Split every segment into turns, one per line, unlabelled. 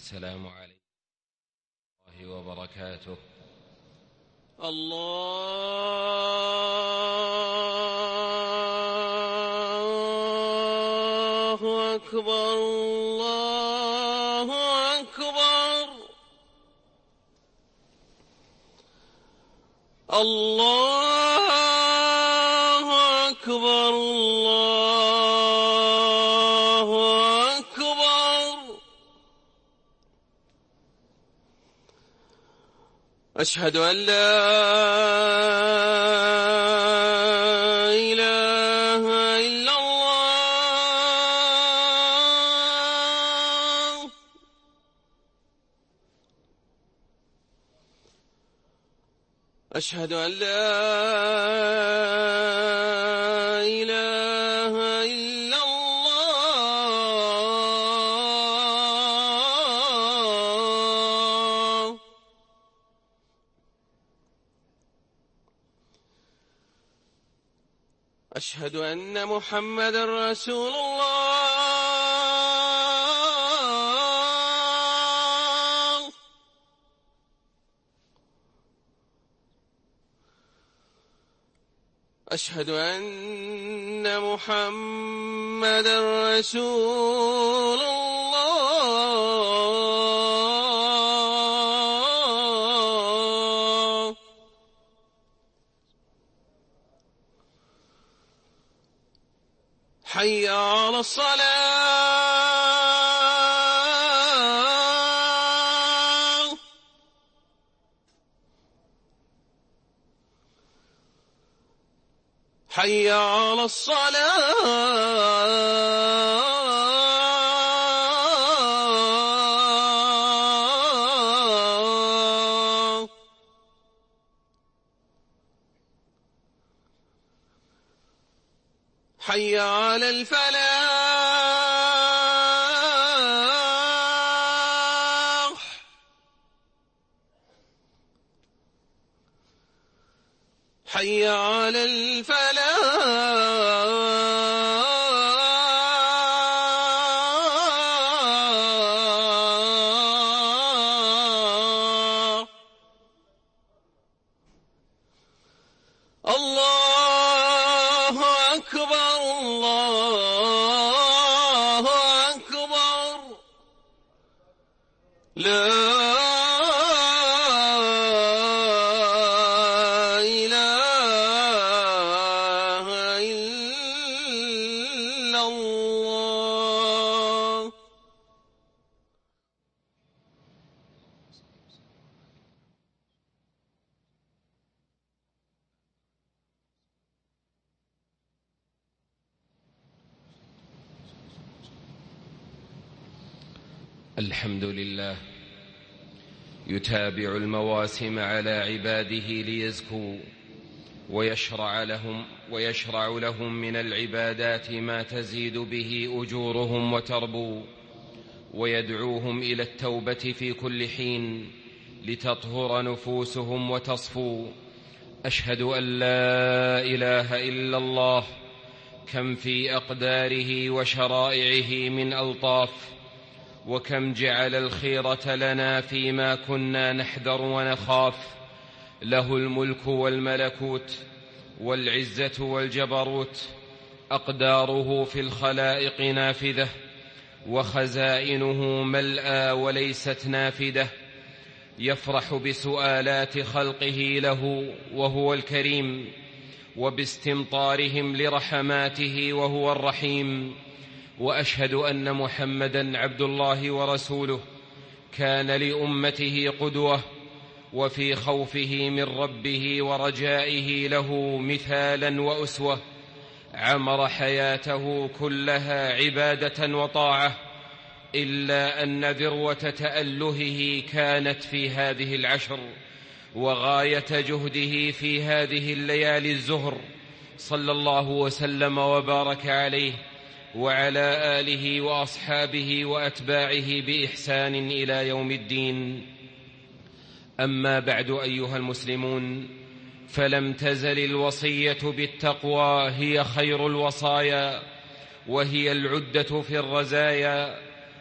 السلام عليكم ورحمة الله وبركاته.
الله أكبر الله أكبر الله أكبر الله أكبر. أشهد أن لا إله إلا الله. أشهد أن لا إله إلا الله. أشهد أن محمدًا رسول الله. أشهد أن محمدًا رسول الله. حي على الصلاة. حي على الصلاة. حي على الفلاح. حي على الفلاح. الله أكبر الله أكبر. لا إله إلا الله.
الحمد لله يتابع المواسم على عباده ليزكوا ويشرع لهم من العبادات ما تزيد به أجورهم وتربو، ويدعوهم إلى التوبة في كل حين لتطهر نفوسهم وتصفو. أشهد أن لا إله إلا الله، كم في أقداره وشرائعه من ألطاف، وكم جعل الخيرة لنا فيما كنا نحذر ونخاف. له الملك والملكوت والعزة والجبروت، أقداره في الخلائق نافذة، وخزائنه ملأى وليست نافدة. يفرح بسؤالات خلقه له وهو الكريم، وباستمطارهم لرحماته وهو الرحيم. وأشهد أن محمدًا عبد الله ورسوله، كان لأمته قدوة، وفي خوفه من ربه ورجائه له مثالا وأسوة. عمر حياته كلها عبادة وطاعة، إلا أن ذروة تألهه كانت في هذه العشر، وغاية جهده في هذه الليالي الزهر، صلى الله وسلم وبارك عليه وعلى آله وأصحابه وأتباعه بإحسان إلى يوم الدين. أما بعد أيها المسلمون، فلم تزل الوصية بالتقوى هي خير الوصايا، وهي العدة في الرزايا،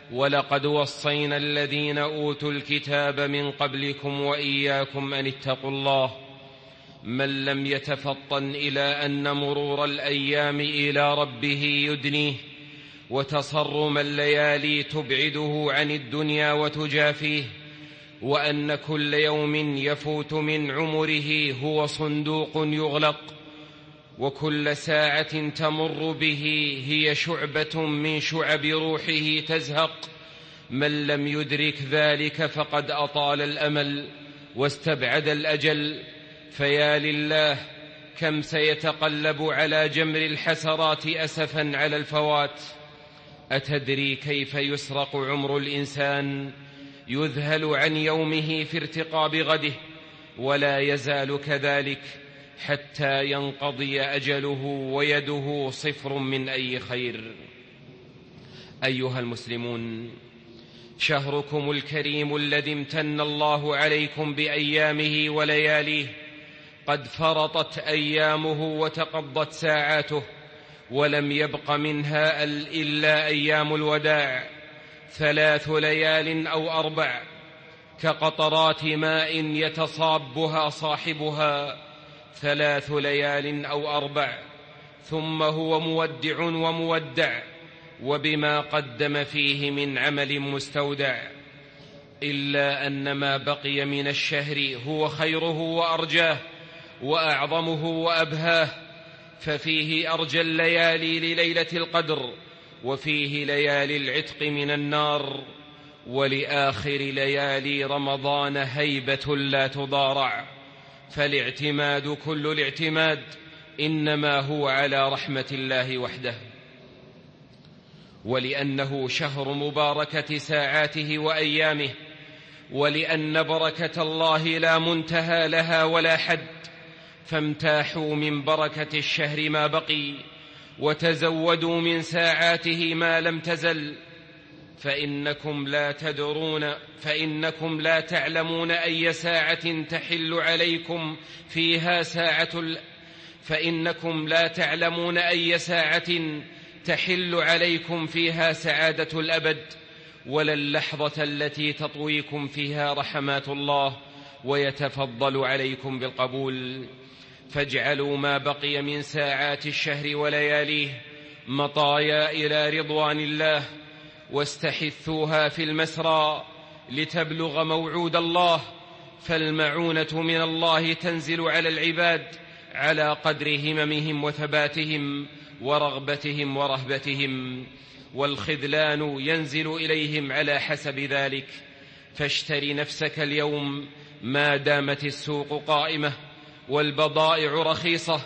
ولقد وصينا الذين أوتوا الكتاب من قبلكم وإياكم أن اتقوا الله. من لم يتفطن إلى أن مرور الأيام إلى ربه يدنيه، وتصرم الليالي تبعده عن الدنيا وتجافيه، وأن كل يوم يفوت من عمره هو صندوق يغلق، وكل ساعة تمر به هي شعبة من شعب روحه تزهق. من لم يدرك ذلك فقد أطال الأمل واستبعد الأجل. فيا لله كم سيتقلب على جمر الحسرات أسفا على الفوات. أتدري كيف يسرق عمر الإنسان؟ يذهل عن يومه في ارتقاب غده، ولا يزال كذلك حتى ينقضي أجله ويده صفر من أي خير. أيها المسلمون، شهركم الكريم الذي امتن الله عليكم بأيامه ولياليه قد فرطت أيامه وتقضت ساعاته، ولم يبق منها إلا أيام الوداع، 3 ليال أو 4 كقطرات ماء يتصابها صاحبها، 3 ليال أو 4 ثم هو مودع ومودع، وبما قدم فيه من عمل مستودع. إلا أن ما بقي من الشهر هو خيره وأرجاه وأعظمه وأبهاه، ففيه أرجى الليالي لليلة القدر، وفيه ليالي العتق من النار، ولآخر ليالي رمضان هيبة لا تضارع. فالاعتماد كل الاعتماد إنما هو على رحمة الله وحده. ولأنه شهر مباركة ساعاته وأيامه، ولأن بركة الله لا منتهى لها ولا حد، فامتاحوا من بركة الشهر ما بقي، وتزودوا من ساعاته ما لم تزل، فإنكم لا تعلمون أي ساعة تحل عليكم فيها سعادة الأبد، ولا اللحظة التي تطويكم فيها رحمات الله ويتفضل عليكم بالقبول. فاجعلوا ما بقي من ساعات الشهر ولياليه مطايا إلى رضوان الله، واستحثوها في المسرى لتبلغ موعود الله، فالمعونة من الله تنزل على العباد على قدر هممهم وثباتهم ورغبتهم ورهبتهم، والخذلان ينزل إليهم على حسب ذلك. فاشتر نفسك اليوم ما دامت السوق قائمة والبضائع رخيصة،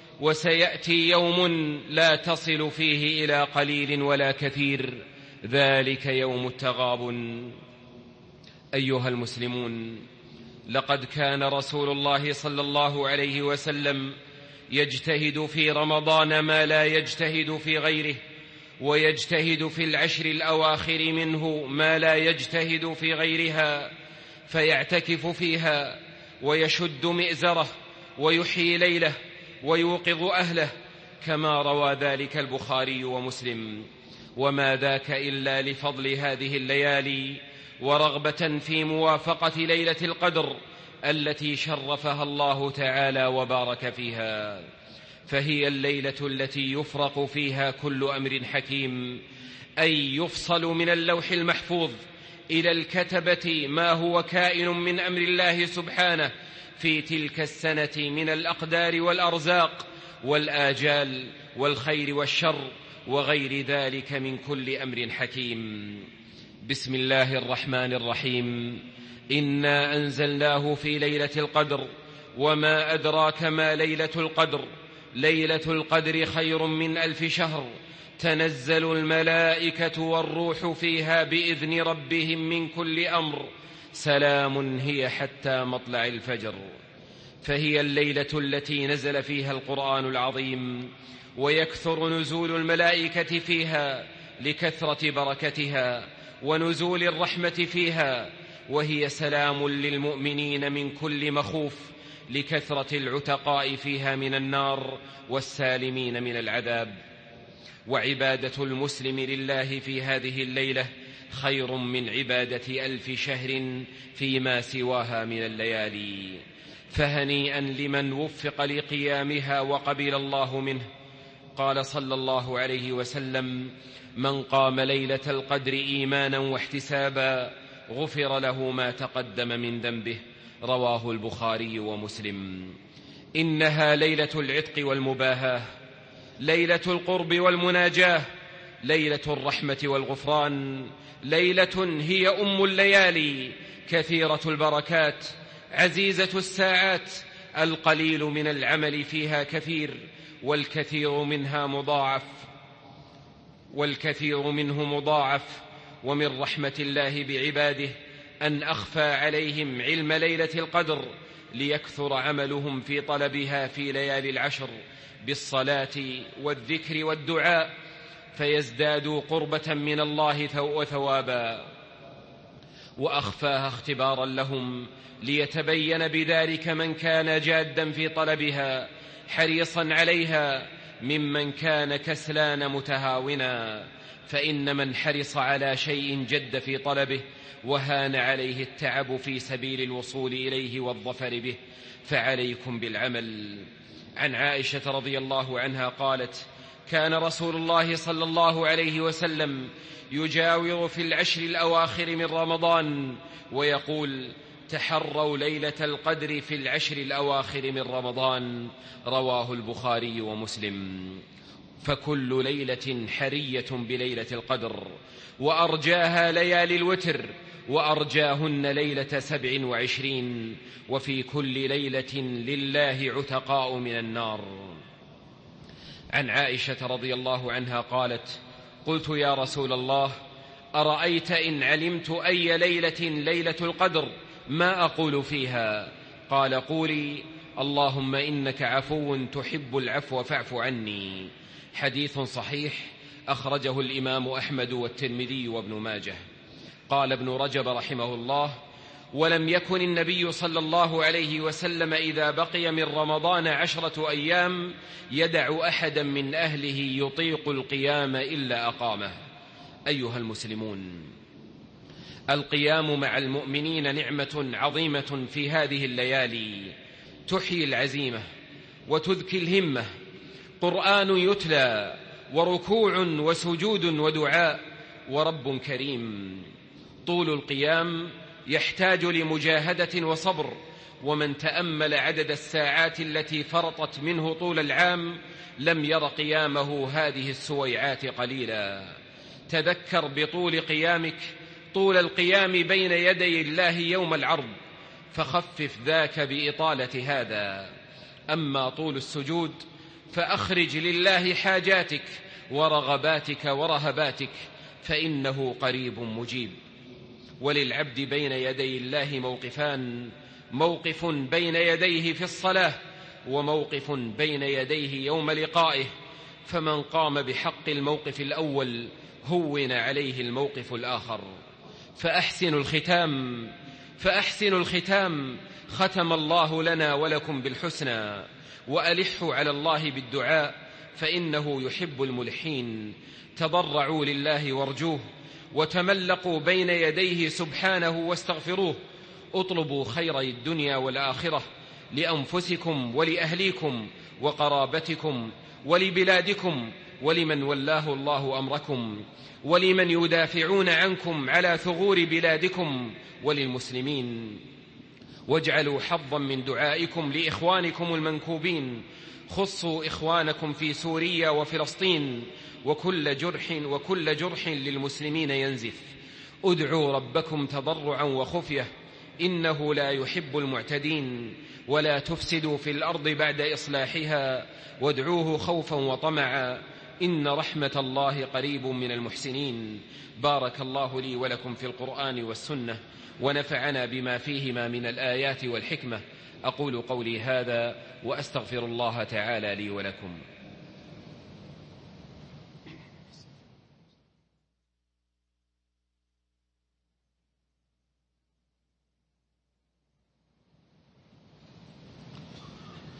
وسيأتي يوم لا تصل فيه إلى قليل ولا كثير، ذلك يوم التغابن. أيها المسلمون، لقد كان رسول الله صلى الله عليه وسلم يجتهد في رمضان ما لا يجتهد في غيره، ويجتهد في العشر الأواخر منه ما لا يجتهد في غيرها، فيعتكف فيها ويشد مئزره ويحيي ليله ويوقظ أهله، كما روى ذلك البخاري ومسلم. وما ذاك إلا لفضل هذه الليالي ورغبة في موافقة ليلة القدر التي شرفها الله تعالى وبارك فيها. فهي الليلة التي يفرق فيها كل أمر حكيم، أي يفصل من اللوح المحفوظ إلى الكتبة ما هو كائن من أمر الله سبحانه في تلك السنة من الأقدار والأرزاق والآجال والخير والشر وغير ذلك من كل أمر حكيم. بسم الله الرحمن الرحيم. إنا أنزلناه في ليلة القدر، وما أدراك ما ليلة القدر. ليلة القدر خير من 1000 شهر، تنزل الملائكة والروح فيها بإذن ربهم من كل أمر، سلام هي حتى مطلع الفجر. فهي الليلة التي نزل فيها القرآن العظيم، ويكثر نزول الملائكة فيها لكثرة بركتها ونزول الرحمة فيها، وهي سلام للمؤمنين من كل مخوف لكثرة العتقاء فيها من النار والسالمين من العذاب. وعبادة المسلم لله في هذه الليلة خير من عبادة 1000 شهر فيما سواها من الليالي. فهنيئا لمن وفق لقيامها وقبل الله منه. قال صلى الله عليه وسلم: من قام ليلة القدر إيمانا واحتسابا غفر له ما تقدم من ذنبه. رواه البخاري ومسلم. إنها ليلة العتق والمباهاة، ليلة القرب والمناجاة، ليلة الرحمة والغفران، ليلة هي أم الليالي، كثيرة البركات، عزيزة الساعات، القليل من العمل فيها كثير، والكثير منه مضاعف. ومن رحمة الله بعباده أن أخفى عليهم علم ليلة القدر ليكثر عملهم في طلبها في ليالي العشر بالصلاة والذكر والدعاء، فيزدادوا قربة من الله وثوابا. وأخفاها اختبارا لهم ليتبين بذلك من كان جادا في طلبها حريصا عليها ممن كان كسلان متهاونا. فإن من حرص على شيء جد في طلبه وهان عليه التعب في سبيل الوصول إليه والظفر به فعليكم بالعمل. عن عائشة رضي الله عنها قالت: كان رسول الله صلى الله عليه وسلم يجاور في العشر الأواخر من رمضان ويقول: تحروا ليلة القدر في العشر الأواخر من رمضان. رواه البخاري ومسلم. فكل ليلة حرية بليلة القدر، وأرجاها ليالي الوتر، وأرجاهن ليلة 27، وفي كل ليلة لله عتقاء من النار. عن عائشة رضي الله عنها قالت: قلت يا رسول الله أرأيت إن علمت أي ليلة القدر ما أقول فيها؟ قال: قولي اللهم إنك عفو تحب العفو فاعف عني. حديث صحيح أخرجه الإمام أحمد والترمذي وابن ماجه. قال ابن رجب رحمه الله: ولم يكن النبي صلى الله عليه وسلم إذا بقي من رمضان 10 أيام يدع أحدا من أهله يطيق القيام إلا أقامه. أيها المسلمون، القيام مع المؤمنين نعمة عظيمة في هذه الليالي تحيي العزيمة وتذكي الهمة. قرآن يتلى وركوع وسجود ودعاء ورب كريم. طول القيام يحتاج لمجاهدة وصبر، ومن تأمل عدد الساعات التي فرطت منه طول العام لم ير قيامه هذه السويعات قليلا. تذكر بطول قيامك طول القيام بين يدي الله يوم العرض، فخفف ذاك بإطالة هذا. أما طول السجود فأخرج لله حاجاتك ورغباتك ورهباتك، فإنه قريب مجيب. وللعبد بين يدي الله موقفان: موقف بين يديه في الصلاة، وموقف بين يديه يوم لقائه. فمن قام بحق الموقف الأول هون عليه الموقف الآخر. فأحسنوا الختام ختم الله لنا ولكم بالحسنى. وألحوا على الله بالدعاء فإنه يحب الملحين. تضرعوا لله وارجوه، وتملقوا بين يديه سبحانه واستغفروه. اطلبوا خيري الدنيا والآخرة لأنفسكم ولأهليكم وقرابتكم ولبلادكم ولمن ولاه الله أمركم ولمن يدافعون عنكم على ثغور بلادكم وللمسلمين. واجعلوا حظا من دعائكم لإخوانكم المنكوبين. خصوا إخوانكم في سوريا وفلسطين، وكل جرح للمسلمين ينزف. ادعوا ربكم تضرعا وخفية إنه لا يحب المعتدين. ولا تفسدوا في الأرض بعد إصلاحها وادعوه خوفا وطمعا إن رحمة الله قريب من المحسنين. بارك الله لي ولكم في القرآن والسنة، ونفعنا بما فيهما من الآيات والحكمة. أقول قولي هذا وأستغفر الله تعالى لي ولكم.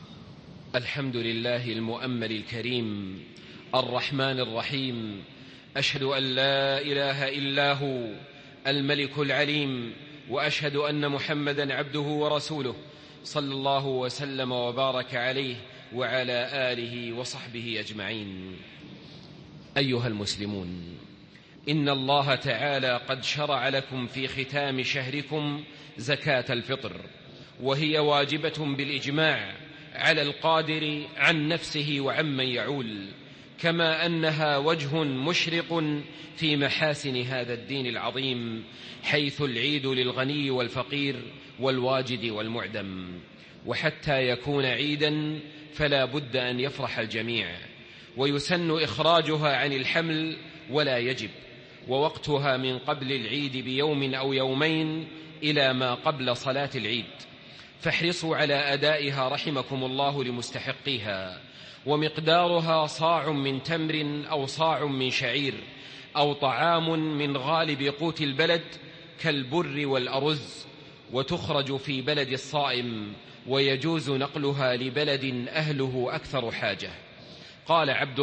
الحمد لله المؤمل الكريم الرحمن الرحيم أشهد أن لا إله إلا هو الملك العليم، وأشهد أن محمدا عبده ورسوله، صلى الله وسلم وبارك عليه وعلى آله وصحبه أجمعين. أيها المسلمون، إن الله تعالى قد شرع لكم في ختام شهركم زكاة الفطر، وهي واجبة بالإجماع على القادر عن نفسه وعمن يعول، كما أنها وجه مشرق في محاسن هذا الدين العظيم، حيث العيد للغني والفقير والواجد والمعدم. وحتى يكون عيدا فلا بد أن يفرح الجميع، ويسن إخراجها عن الحمل ولا يجب، ووقتها من قبل العيد بيوم أو يومين إلى ما قبل صلاة العيد، فاحرصوا على أدائها رحمكم الله لمستحقيها. ومقدارها صاع من تمر أو صاع من شعير أو طعام من غالب قوت البلد كالبر والأرز، وتخرج في بلد الصائم، ويجوز نقلها لبلد أهله أكثر حاجة. قال عبد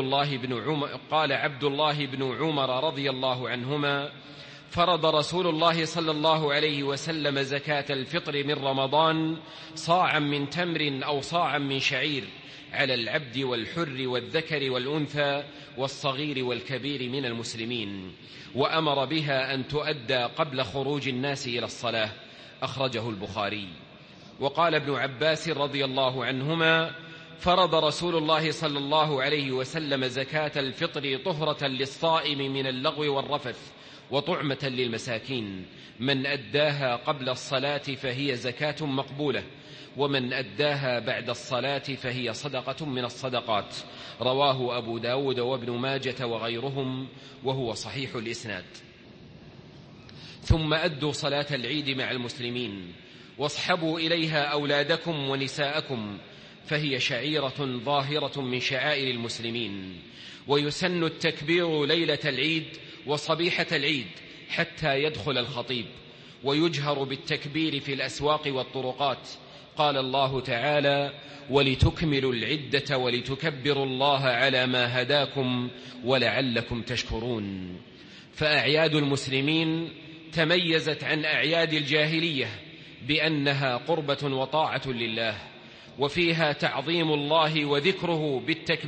الله بن عمر رضي الله عنهما: فرض رسول الله صلى الله عليه وسلم زكاة الفطر من رمضان صاعا من تمر أو صاعا من شعير على العبد والحر والذكر والأنثى والصغير والكبير من المسلمين، وأمر بها أن تؤدى قبل خروج الناس إلى الصلاة. أخرجه البخاري. وقال ابن عباس رضي الله عنهما: فرض رسول الله صلى الله عليه وسلم زكاة الفطر طهرة للصائم من اللغو والرفث وطعمة للمساكين، من أداها قبل الصلاة فهي زكاة مقبولة، ومن أداها بعد الصلاة فهي صدقة من الصدقات. رواه أبو داود وابن ماجة وغيرهم، وهو صحيح الإسناد. ثم أدوا صلاة العيد مع المسلمين، واصحبوا إليها أولادكم ونساءكم، فهي شعيرة ظاهرة من شعائر المسلمين. ويسن التكبير ليلة العيد وصبيحة العيد حتى يدخل الخطيب، ويجهر بالتكبير في الأسواق والطرقات. قال الله تعالى: ولتكملوا العدة ولتكبروا الله على ما هداكم ولعلكم تشكرون. فأعياد المسلمين تميزت عن أعياد الجاهلية بأنها قربة وطاعة لله، وفيها تعظيم الله وذكره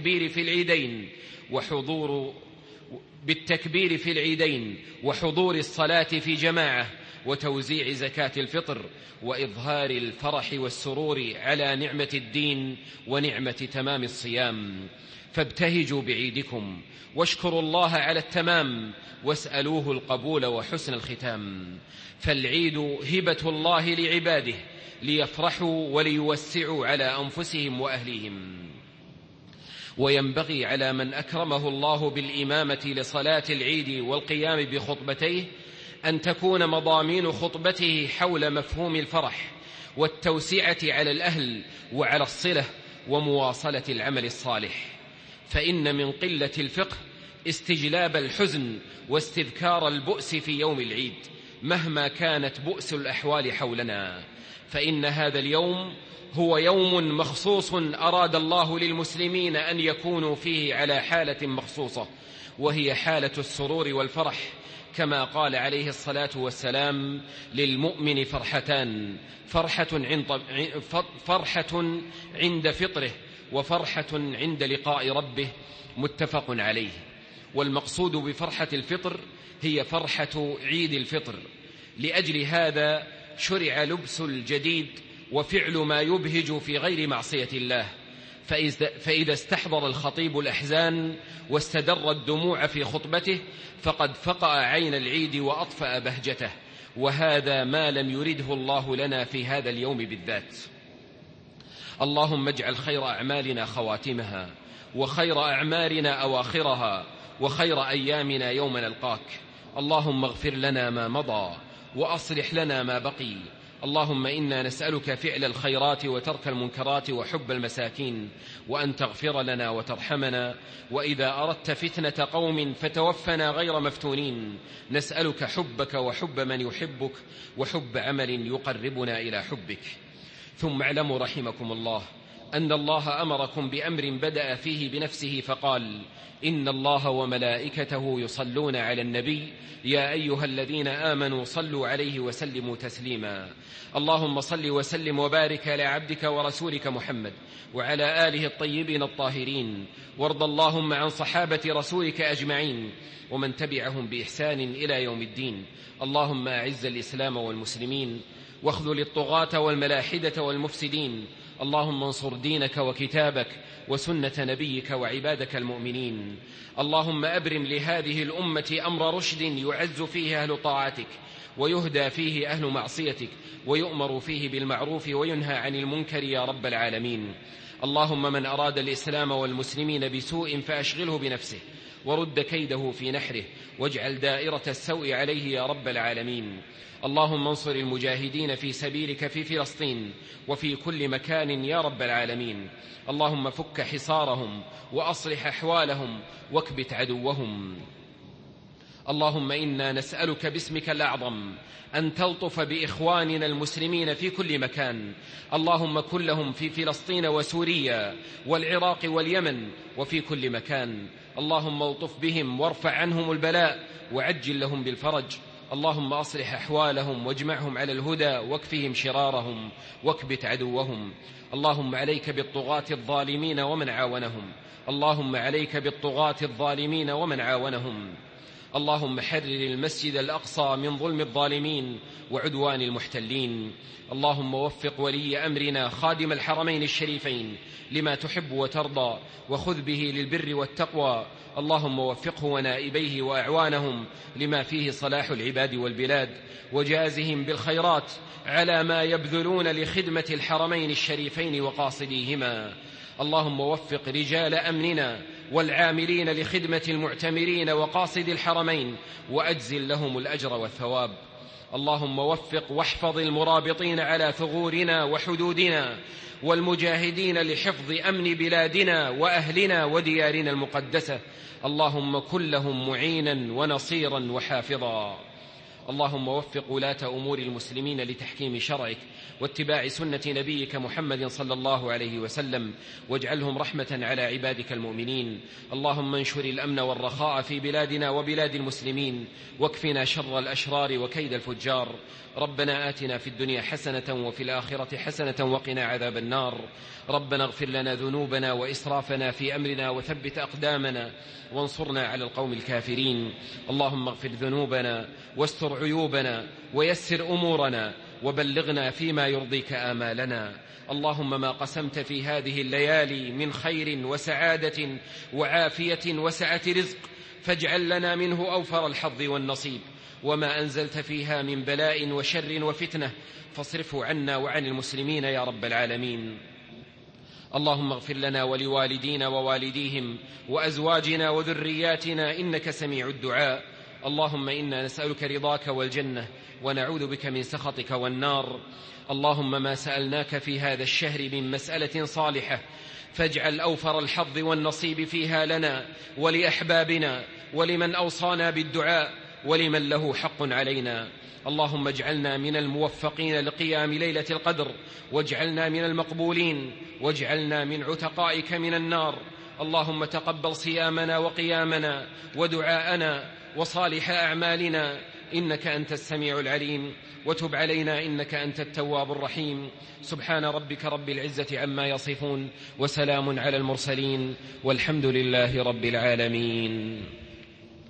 بالتكبير في العيدين وحضور الصلاة في جماعة، وتوزيع زكاة الفطر، وإظهار الفرح والسرور على نعمة الدين ونعمة تمام الصيام. فابتهجوا بعيدكم، واشكروا الله على التمام، واسألوه القبول وحسن الختام. فالعيد هبة الله لعباده ليفرحوا وليوسعوا على أنفسهم وأهليهم. وينبغي على من أكرمه الله بالإمامة لصلاة العيد والقيام بخطبتيه أن تكون مضامين خطبته حول مفهوم الفرح والتوسعة على الأهل وعلى الصلة ومواصلة العمل الصالح، فإن من قلة الفقه استجلاب الحزن واستذكار البؤس في يوم العيد مهما كانت بؤس الأحوال حولنا، فإن هذا اليوم هو يوم مخصوص أراد الله للمسلمين أن يكونوا فيه على حالة مخصوصة، وهي حالة السرور والفرح، كما قال عليه الصلاة والسلام: للمؤمن فرحتان، فرحة عند فطره، وفرحة عند لقاء ربه، متفق عليه. والمقصود بفرحة الفطر هي فرحة عيد الفطر. لأجل هذا شرع لبس الجديد وفعل ما يبهج في غير معصية الله، فإذا استحضر الخطيب الأحزان واستدر الدموع في خطبته فقد فقأ عين العيد وأطفأ بهجته، وهذا ما لم يرده الله لنا في هذا اليوم بالذات. اللهم اجعل خير أعمالنا خواتمها، وخير أعمارنا أواخرها، وخير أيامنا يوم نلقاك. اللهم اغفر لنا ما مضى وأصلح لنا ما بقي. اللهم إنا نسألك فعل الخيرات وترك المنكرات وحب المساكين، وأن تغفر لنا وترحمنا، وإذا أردت فتنة قوم فتوفنا غير مفتونين. نسألك حبك وحب من يحبك، وحب عمل يقربنا إلى حبك. ثم اعلموا رحمكم الله أن الله أمركم بأمر بدأ فيه بنفسه فقال: إن الله وملائكته يصلون على النبي يا أيها الذين آمنوا صلوا عليه وسلموا تسليما. اللهم صل وسلم وبارك على عبدك ورسولك محمد وعلى آله الطيبين الطاهرين، وارض اللهم عن صحابة رسولك أجمعين ومن تبعهم بإحسان إلى يوم الدين. اللهم أعز الإسلام والمسلمين واخذل الطغاة والملاحدة والمفسدين. اللهم انصر دينك وكتابك وسنة نبيك وعبادك المؤمنين. اللهم أبرم لهذه الأمة أمر رشد يعز فيه أهل طاعتك ويهدى فيه أهل معصيتك ويؤمر فيه بالمعروف وينهى عن المنكر يا رب العالمين. اللهم من أراد الإسلام والمسلمين بسوء فأشغله بنفسه ورد كيده في نحره واجعل دائرة السوء عليه يا رب العالمين. اللهم انصر المجاهدين في سبيلك في فلسطين وفي كل مكان يا رب العالمين. اللهم فك حصارهم وأصلح أحوالهم واكبت عدوهم. اللهم إنا نسألك باسمك الأعظم أن تلطف بإخواننا المسلمين في كل مكان. اللهم كن لهم في فلسطين وسوريا والعراق واليمن وفي كل مكان. اللهم الطف بهم وارفع عنهم البلاء وعجل لهم بالفرج. اللهم أصلح أحوالهم واجمعهم على الهدى واكفهم شرارهم واكبت عدوهم. اللهم عليك بالطغاة الظالمين ومن عاونهم. اللهم عليك بالطغاة الظالمين ومن عاونهم. اللهم حرر المسجد الأقصى من ظلم الظالمين وعدوان المحتلين. اللهم وفق ولي أمرنا خادم الحرمين الشريفين لما تحب وترضى وخذ به للبر والتقوى. اللهم وفقه ونائبيه وأعوانهم لما فيه صلاح العباد والبلاد وجازهم بالخيرات على ما يبذلون لخدمة الحرمين الشريفين وقاصديهما. اللهم وفق رجال أمننا والعاملين لخدمة المعتمرين وقاصد الحرمين وأجزل لهم الأجر والثواب. اللهم وفق واحفظ المرابطين على ثغورنا وحدودنا والمجاهدين لحفظ أمن بلادنا وأهلنا وديارنا المقدسة. اللهم كن لهم معينا ونصيرا وحافظا. اللهم وفق ولاة أمور المسلمين لتحكيم شرعك واتباع سنة نبيك محمد صلى الله عليه وسلم واجعلهم رحمة على عبادك المؤمنين. اللهم انشر الأمن والرخاء في بلادنا وبلاد المسلمين واكفنا شر الأشرار وكيد الفجار. ربنا آتنا في الدنيا حسنة وفي الآخرة حسنة وقنا عذاب النار. ربنا اغفر لنا ذنوبنا وإسرافنا في أمرنا وثبت أقدامنا وانصرنا على القوم الكافرين. اللهم اغفر ذنوبنا واستر عيوبنا ويسر أمورنا وبلغنا فيما يرضيك آمالنا. اللهم ما قسمت في هذه الليالي من خير وسعادة وعافية وسعة رزق فاجعل لنا منه أوفر الحظ والنصيب، وما أنزلت فيها من بلاء وشر وفتنة فاصرفه عنا وعن المسلمين يا رب العالمين. اللهم اغفر لنا ولوالدينا ووالديهم وأزواجنا وذرياتنا إنك سميع الدعاء. اللهم إنا نسألك رضاك والجنة ونعوذ بك من سخطك والنار. اللهم ما سألناك في هذا الشهر من مسألة صالحة فاجعل أوفر الحظ والنصيب فيها لنا ولأحبابنا ولمن أوصانا بالدعاء ولمن له حق علينا. اللهم اجعلنا من الموفقين لقيام ليلة القدر واجعلنا من المقبولين واجعلنا من عتقائك من النار. اللهم تقبل صيامنا وقيامنا ودعاءنا وصالح أعمالنا إنك أنت السميع العليم، وتب علينا إنك أنت التواب الرحيم. سبحان ربك رب العزة عما يصفون وسلام على المرسلين والحمد لله رب العالمين.